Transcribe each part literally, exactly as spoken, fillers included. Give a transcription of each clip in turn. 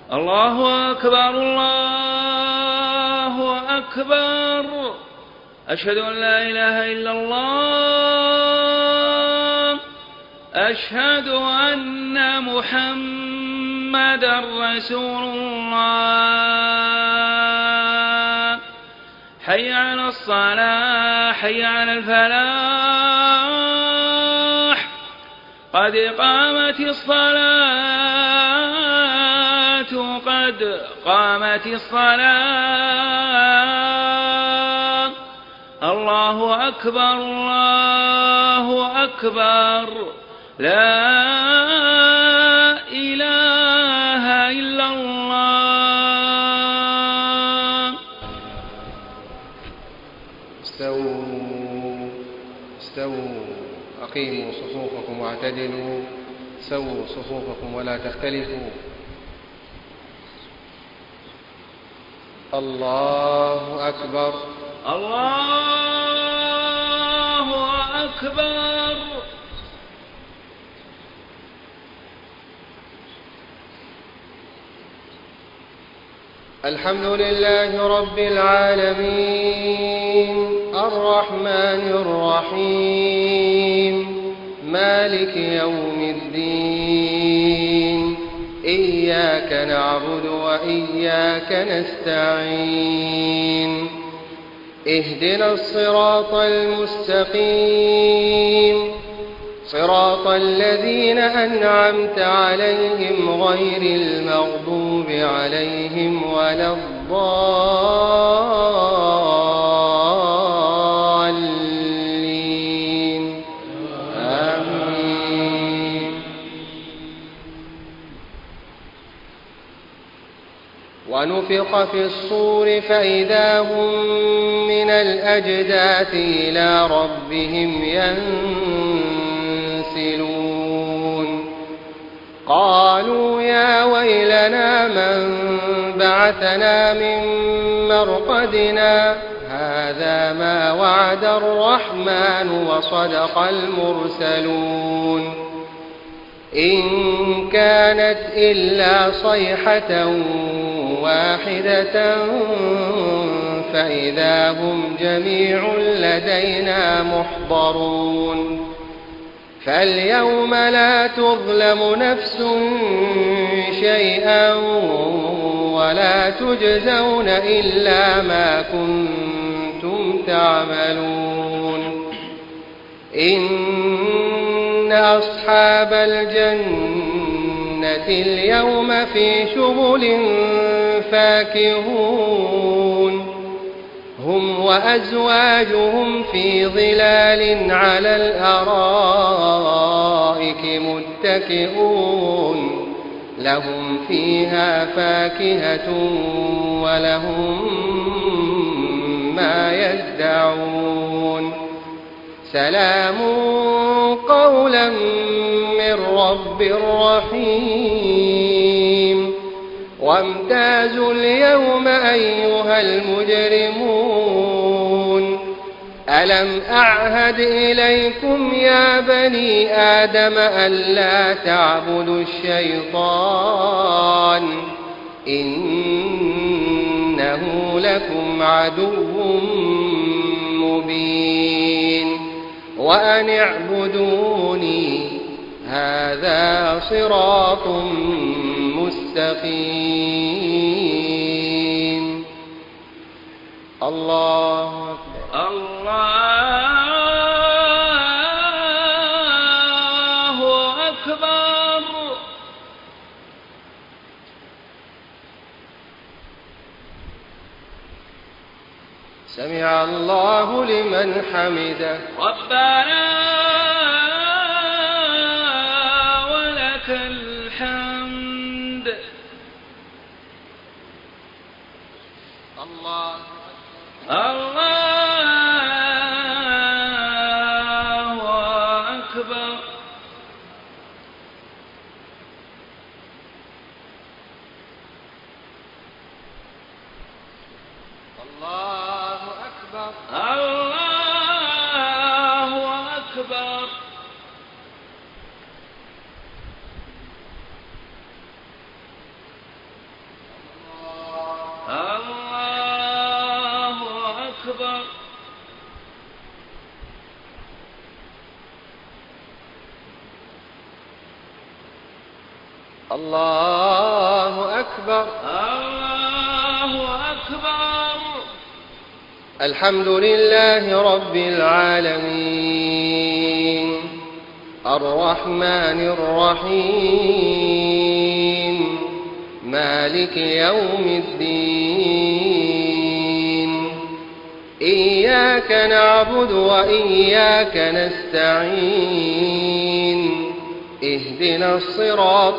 الله أكبر الله أكبر. أشهد أن لا إله إلا الله. أشهد أن محمدا رسول الله. حي على الصلاة حي على الفلاح. قد قامت الصلاة قد قامت الصلاة. الله أكبر الله أكبر. لا إله إلا الله. استووا استووا أقيموا صفوفكم واعتدلوا. سووا صفوفكم ولا تختلفوا. الله أكبر الله أكبر. الحمد لله رب العالمين الرحمن الرحيم مالك يوم الدين. إياك نعبد وإياك نستعين. اهدنا الصراط المستقيم صراط الذين أنعمت عليهم غير المغضوب عليهم ولا الضالين. آمين. ونفخ في الصور فإذا هم من الأجداث إلى ربهم ينسلون. قالوا يا ويلنا من بعثنا من مرقدنا هذا ما وعد الرحمن وصدق المرسلون. إن كانت إلا صيحة واحدة فإذا هم جميع لدينا محضرون. فاليوم لا تظلم نفس شيئا ولا تجزون إلا ما كنتم تعملون. إن أصحاب الجنة اليوم في شغل فاكهون. هم وأزواجهم في ظلال على الأرائك متكئون. لهم فيها فاكهة ولهم ما يدعون. سلام قولا من رب رحيم. وامتازوا اليوم أيها المجرمون. ألم أعهد إليكم يا بني آدم ألا تعبدوا الشيطان إنه لكم عدو مبين. وأن اعبدوني هذا صراط مستقيم. الله أكبر. الله أكبر. سمع الله لمن حمده. ربنا ولك الحمد. الله الله أكبر. الله أكبر. الله أكبر. أكبر. الله أكبر. الله أكبر. الحمد لله رب العالمين الرحمن الرحيم مالك يوم الدين إياك نعبد وإياك نستعين اهدنا الصراط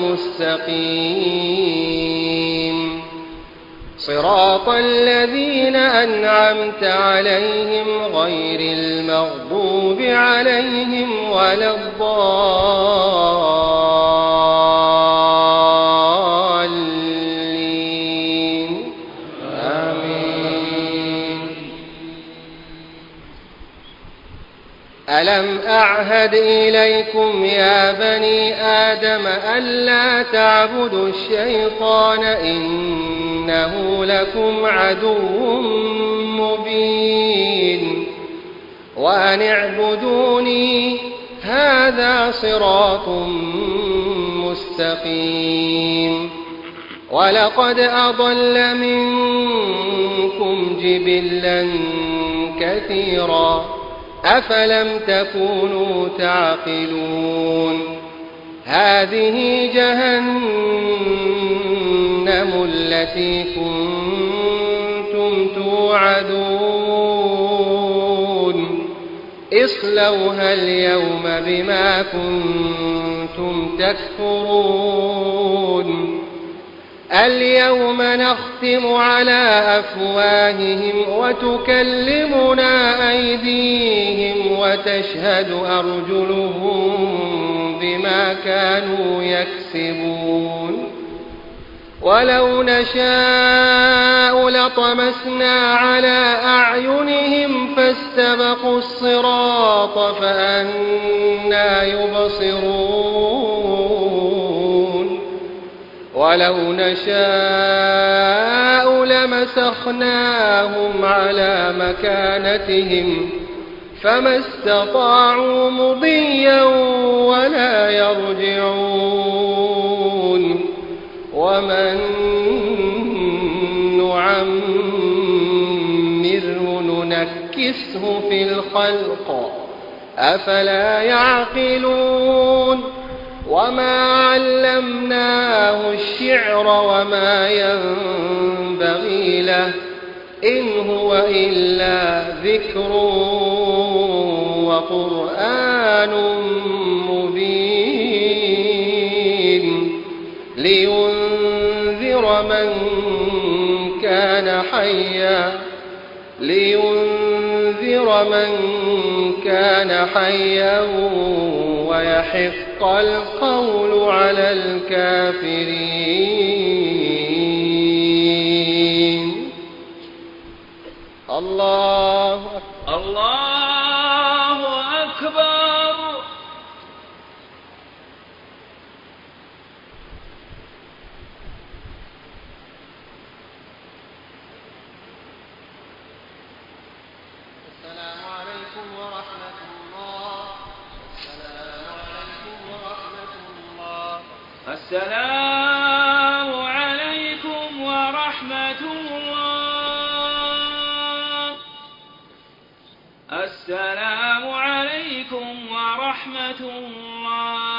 المستقيم صراط الذين أنعمت عليهم غير المغضوب عليهم ولا الضالين آمين. ألم أعهد إليكم يا بني آدم ألا تعبدوا الشيطان إنه لكم عدو مبين وأن اعبدوني هذا صراط مستقيم. ولقد أضل منكم جبلا كثيرا أفلم تكونوا تعقلون. هذه جهنم التي كنتم توعدون اصلوها اليوم بما كنتم تكفرون. اليوم نختم على أفواههم وتكلمنا أيديهم وتشهد أرجلهم بما كانوا يكسبون. ولو نشاء لطمسنا على أعينهم فاستبقوا الصراط فأنى يبصرون. ولو نشاء لمسخناهم على مكانتهم فما استطاعوا مضيا ولا يرجعون. ومن نعمره ننكسه في الخلق أفلا يعقلون. وما علمناه الشعر وما ينبغي له إن هو إلا ذكر وقرآن مبين لينذر من كان حيا لينذر من كان حيا ويحق القول على الكافرين. الله الله أكبر. السلام عليكم ورحمة الله. السلام عليكم ورحمة الله. السلام عليكم ورحمة الله. السلام عليكم ورحمة الله.